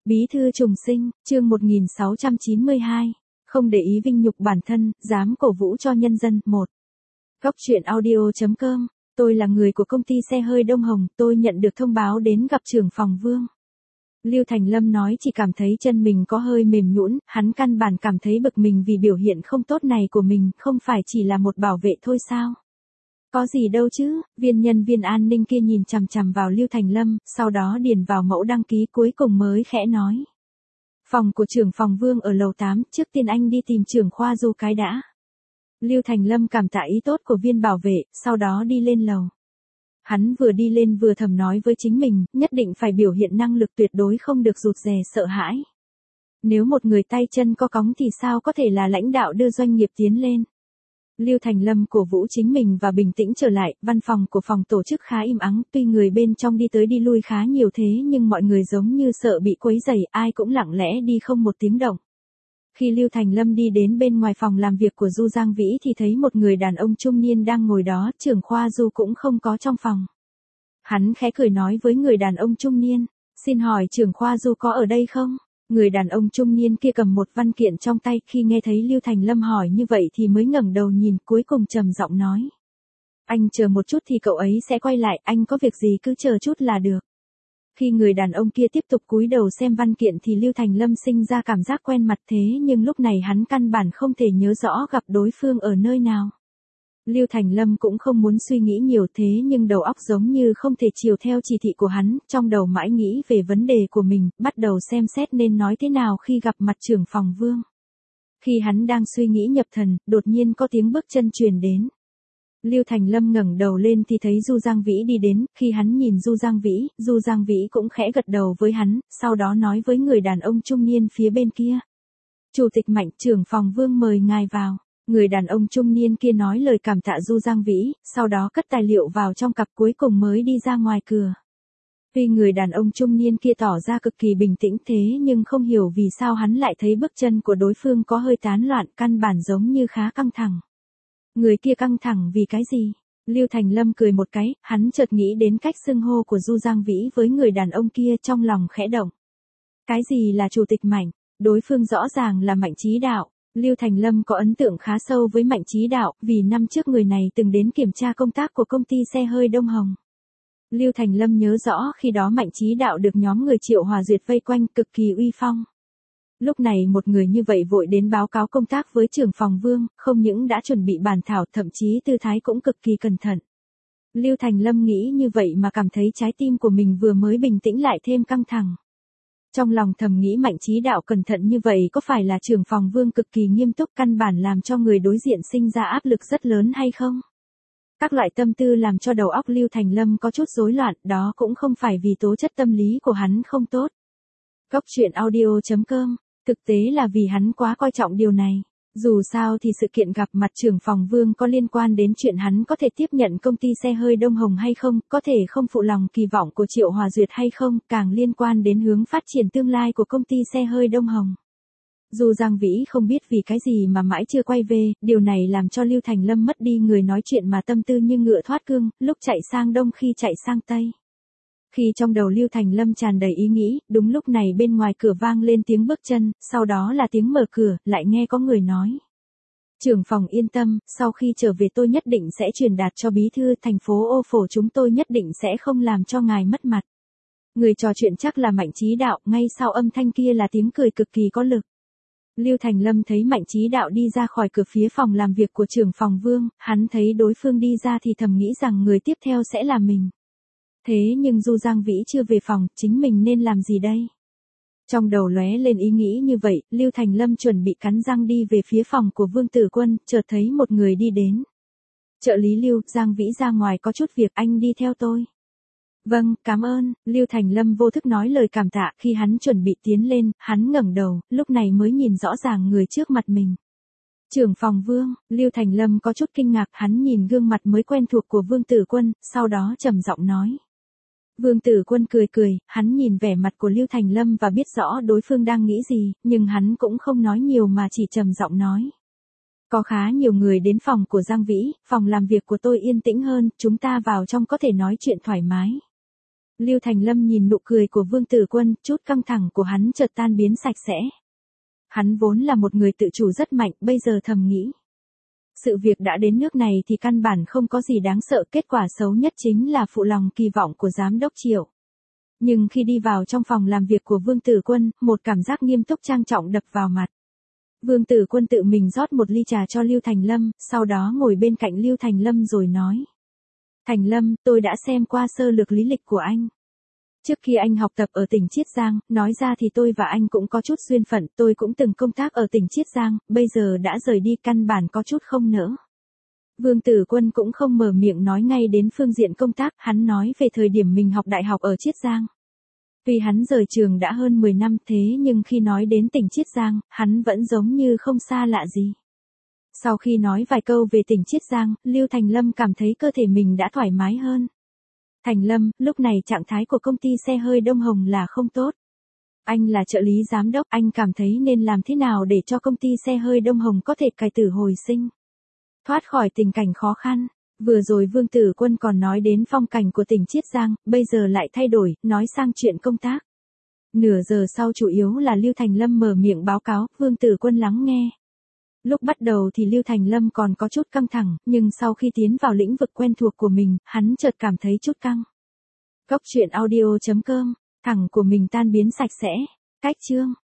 Bí thư trùng sinh, chương 1692. Không để ý vinh nhục bản thân, dám cổ vũ cho nhân dân. 1. Góc truyện audio.com. Tôi là người của công ty xe hơi Đông Hồng, tôi nhận được thông báo đến gặp trưởng phòng Vương. Lưu Thành Lâm nói chỉ cảm thấy chân mình có hơi mềm nhũn, hắn căn bản cảm thấy bực mình vì biểu hiện không tốt này của mình, không phải chỉ là một bảo vệ thôi sao? Có gì đâu chứ, nhân viên an ninh kia nhìn chằm chằm vào Lưu Thành Lâm, sau đó điền vào mẫu đăng ký cuối cùng mới khẽ nói. Phòng của trưởng phòng Vương ở lầu 8, trước tiên anh đi tìm trưởng khoa Du cái đã. Lưu Thành Lâm cảm tạ ý tốt của viên bảo vệ, sau đó đi lên lầu. Hắn vừa đi lên vừa thầm nói với chính mình, nhất định phải biểu hiện năng lực tuyệt đối không được rụt rè sợ hãi. Nếu một người tay chân có cóng thì sao có thể là lãnh đạo đưa doanh nghiệp tiến lên. Lưu Thành Lâm cổ vũ chính mình và bình tĩnh trở lại, văn phòng của phòng tổ chức khá im ắng, tuy người bên trong đi tới đi lui khá nhiều thế nhưng mọi người giống như sợ bị quấy rầy, ai cũng lặng lẽ đi không một tiếng động. Khi Lưu Thành Lâm đi đến bên ngoài phòng làm việc của Du Giang Vĩ thì thấy một người đàn ông trung niên đang ngồi đó, trưởng khoa Du cũng không có trong phòng. Hắn khẽ cười nói với người đàn ông trung niên, xin hỏi trưởng khoa Du có ở đây không? Người đàn ông trung niên kia cầm một văn kiện trong tay, khi nghe thấy Lưu Thành Lâm hỏi như vậy thì mới ngẩng đầu nhìn, cuối cùng trầm giọng nói. Anh chờ một chút thì cậu ấy sẽ quay lại, anh có việc gì cứ chờ chút là được. Khi người đàn ông kia tiếp tục cúi đầu xem văn kiện thì Lưu Thành Lâm sinh ra cảm giác quen mặt thế nhưng lúc này hắn căn bản không thể nhớ rõ gặp đối phương ở nơi nào. Lưu Thành Lâm cũng không muốn suy nghĩ nhiều thế nhưng đầu óc giống như không thể chiều theo chỉ thị của hắn, trong đầu mãi nghĩ về vấn đề của mình, bắt đầu xem xét nên nói thế nào khi gặp mặt trưởng phòng Vương. Khi hắn đang suy nghĩ nhập thần, đột nhiên có tiếng bước chân truyền đến. Lưu Thành Lâm ngẩng đầu lên thì thấy Du Giang Vĩ đi đến, khi hắn nhìn Du Giang Vĩ cũng khẽ gật đầu với hắn, sau đó nói với người đàn ông trung niên phía bên kia. Chủ tịch Mạnh, trưởng phòng Vương mời ngài vào. Người đàn ông trung niên kia nói lời cảm tạ Du Giang Vĩ, sau đó cất tài liệu vào trong cặp cuối cùng mới đi ra ngoài cửa. Tuy người đàn ông trung niên kia tỏ ra cực kỳ bình tĩnh thế nhưng không hiểu vì sao hắn lại thấy bước chân của đối phương có hơi tán loạn, căn bản giống như khá căng thẳng. Người kia căng thẳng vì cái gì? Lưu Thành Lâm cười một cái, hắn chợt nghĩ đến cách xưng hô của Du Giang Vĩ với người đàn ông kia, trong lòng khẽ động. Cái gì là chủ tịch Mạnh? Đối phương rõ ràng là Mạnh Chí Đạo. Lưu Thành Lâm có ấn tượng khá sâu với Mạnh Chí Đạo, vì năm trước người này từng đến kiểm tra công tác của công ty xe hơi Đông Hồng. Lưu Thành Lâm nhớ rõ khi đó Mạnh Chí Đạo được nhóm người Triệu Hòa Duyệt vây quanh, cực kỳ uy phong. Lúc này một người như vậy vội đến báo cáo công tác với trưởng phòng Vương, không những đã chuẩn bị bản thảo, thậm chí tư thái cũng cực kỳ cẩn thận. Lưu Thành Lâm nghĩ như vậy mà cảm thấy trái tim của mình vừa mới bình tĩnh lại thêm căng thẳng. Trong lòng thầm nghĩ Mạnh Chí Đạo cẩn thận như vậy có phải là trưởng phòng Vương cực kỳ nghiêm túc, căn bản làm cho người đối diện sinh ra áp lực rất lớn hay không? Các loại tâm tư làm cho đầu óc Lưu Thành Lâm có chút rối loạn, đó cũng không phải vì tố chất tâm lý của hắn không tốt. Góc truyện audio.com, thực tế là vì hắn quá coi trọng điều này. Dù sao thì sự kiện gặp mặt trưởng phòng Vương có liên quan đến chuyện hắn có thể tiếp nhận công ty xe hơi Đông Hồng hay không, có thể không phụ lòng kỳ vọng của Triệu Hòa Duyệt hay không, càng liên quan đến hướng phát triển tương lai của công ty xe hơi Đông Hồng. Dù Giang Vĩ không biết vì cái gì mà mãi chưa quay về, điều này làm cho Lưu Thành Lâm mất đi người nói chuyện mà tâm tư như ngựa thoát cương, lúc chạy sang đông khi chạy sang tây. Khi trong đầu Lưu Thành Lâm tràn đầy ý nghĩ, đúng lúc này bên ngoài cửa vang lên tiếng bước chân, sau đó là tiếng mở cửa, lại nghe có người nói. Trưởng phòng yên tâm, sau khi trở về tôi nhất định sẽ truyền đạt cho bí thư thành phố Ô Phổ, chúng tôi nhất định sẽ không làm cho ngài mất mặt. Người trò chuyện chắc là Mạnh Chí Đạo, ngay sau âm thanh kia là tiếng cười cực kỳ có lực. Lưu Thành Lâm thấy Mạnh Chí Đạo đi ra khỏi cửa phía phòng làm việc của trưởng phòng Vương, hắn thấy đối phương đi ra thì thầm nghĩ rằng người tiếp theo sẽ là mình. Thế nhưng Du Giang Vĩ chưa về phòng, chính mình nên làm gì đây? Trong đầu lóe lên ý nghĩ như vậy, Lưu Thành Lâm chuẩn bị cắn răng đi về phía phòng của Vương Tử Quân, chợt thấy một người đi đến. Trợ lý Lưu, Giang Vĩ ra ngoài có chút việc, anh đi theo tôi. Vâng, cảm ơn, Lưu Thành Lâm vô thức nói lời cảm tạ, khi hắn chuẩn bị tiến lên, hắn ngẩng đầu, lúc này mới nhìn rõ ràng người trước mặt mình. Trưởng phòng Vương, Lưu Thành Lâm có chút kinh ngạc, hắn nhìn gương mặt mới quen thuộc của Vương Tử Quân, sau đó trầm giọng nói. Vương Tử Quân cười, hắn nhìn vẻ mặt của Lưu Thành Lâm và biết rõ đối phương đang nghĩ gì, nhưng hắn cũng không nói nhiều mà chỉ trầm giọng nói. Có khá nhiều người đến phòng của Giang Vĩ, phòng làm việc của tôi yên tĩnh hơn, chúng ta vào trong có thể nói chuyện thoải mái. Lưu Thành Lâm nhìn nụ cười của Vương Tử Quân, chút căng thẳng của hắn chợt tan biến sạch sẽ. Hắn vốn là một người tự chủ rất mạnh, bây giờ thầm nghĩ. Sự việc đã đến nước này thì căn bản không có gì đáng sợ, kết quả xấu nhất chính là phụ lòng kỳ vọng của giám đốc Triệu. Nhưng khi đi vào trong phòng làm việc của Vương Tử Quân, một cảm giác nghiêm túc trang trọng đập vào mặt. Vương Tử Quân tự mình rót một ly trà cho Lưu Thành Lâm, sau đó ngồi bên cạnh Lưu Thành Lâm rồi nói. Thành Lâm, tôi đã xem qua sơ lược lý lịch của anh. Trước khi anh học tập ở tỉnh Chiết Giang, nói ra thì tôi và anh cũng có chút duyên phận, tôi cũng từng công tác ở tỉnh Chiết Giang, bây giờ đã rời đi căn bản có chút không nỡ. Vương Tử Quân cũng không mở miệng nói ngay đến phương diện công tác, hắn nói về thời điểm mình học đại học ở Chiết Giang. Tuy hắn rời trường đã hơn 10 năm thế nhưng khi nói đến tỉnh Chiết Giang, hắn vẫn giống như không xa lạ gì. Sau khi nói vài câu về tỉnh Chiết Giang, Lưu Thành Lâm cảm thấy cơ thể mình đã thoải mái hơn. Thành Lâm, lúc này trạng thái của công ty xe hơi Đông Hồng là không tốt. Anh là trợ lý giám đốc, anh cảm thấy nên làm thế nào để cho công ty xe hơi Đông Hồng có thể cải tử hồi sinh, thoát khỏi tình cảnh khó khăn. Vừa rồi Vương Tử Quân còn nói đến phong cảnh của tỉnh Chiết Giang, bây giờ lại thay đổi, nói sang chuyện công tác. Nửa giờ sau chủ yếu là Lưu Thành Lâm mở miệng báo cáo, Vương Tử Quân lắng nghe. Lúc bắt đầu thì Lưu Thành Lâm còn có chút căng thẳng, nhưng sau khi tiến vào lĩnh vực quen thuộc của mình, hắn chợt cảm thấy chút căng. Cốc truyện audio.com, thẳng của mình tan biến sạch sẽ. Cách chương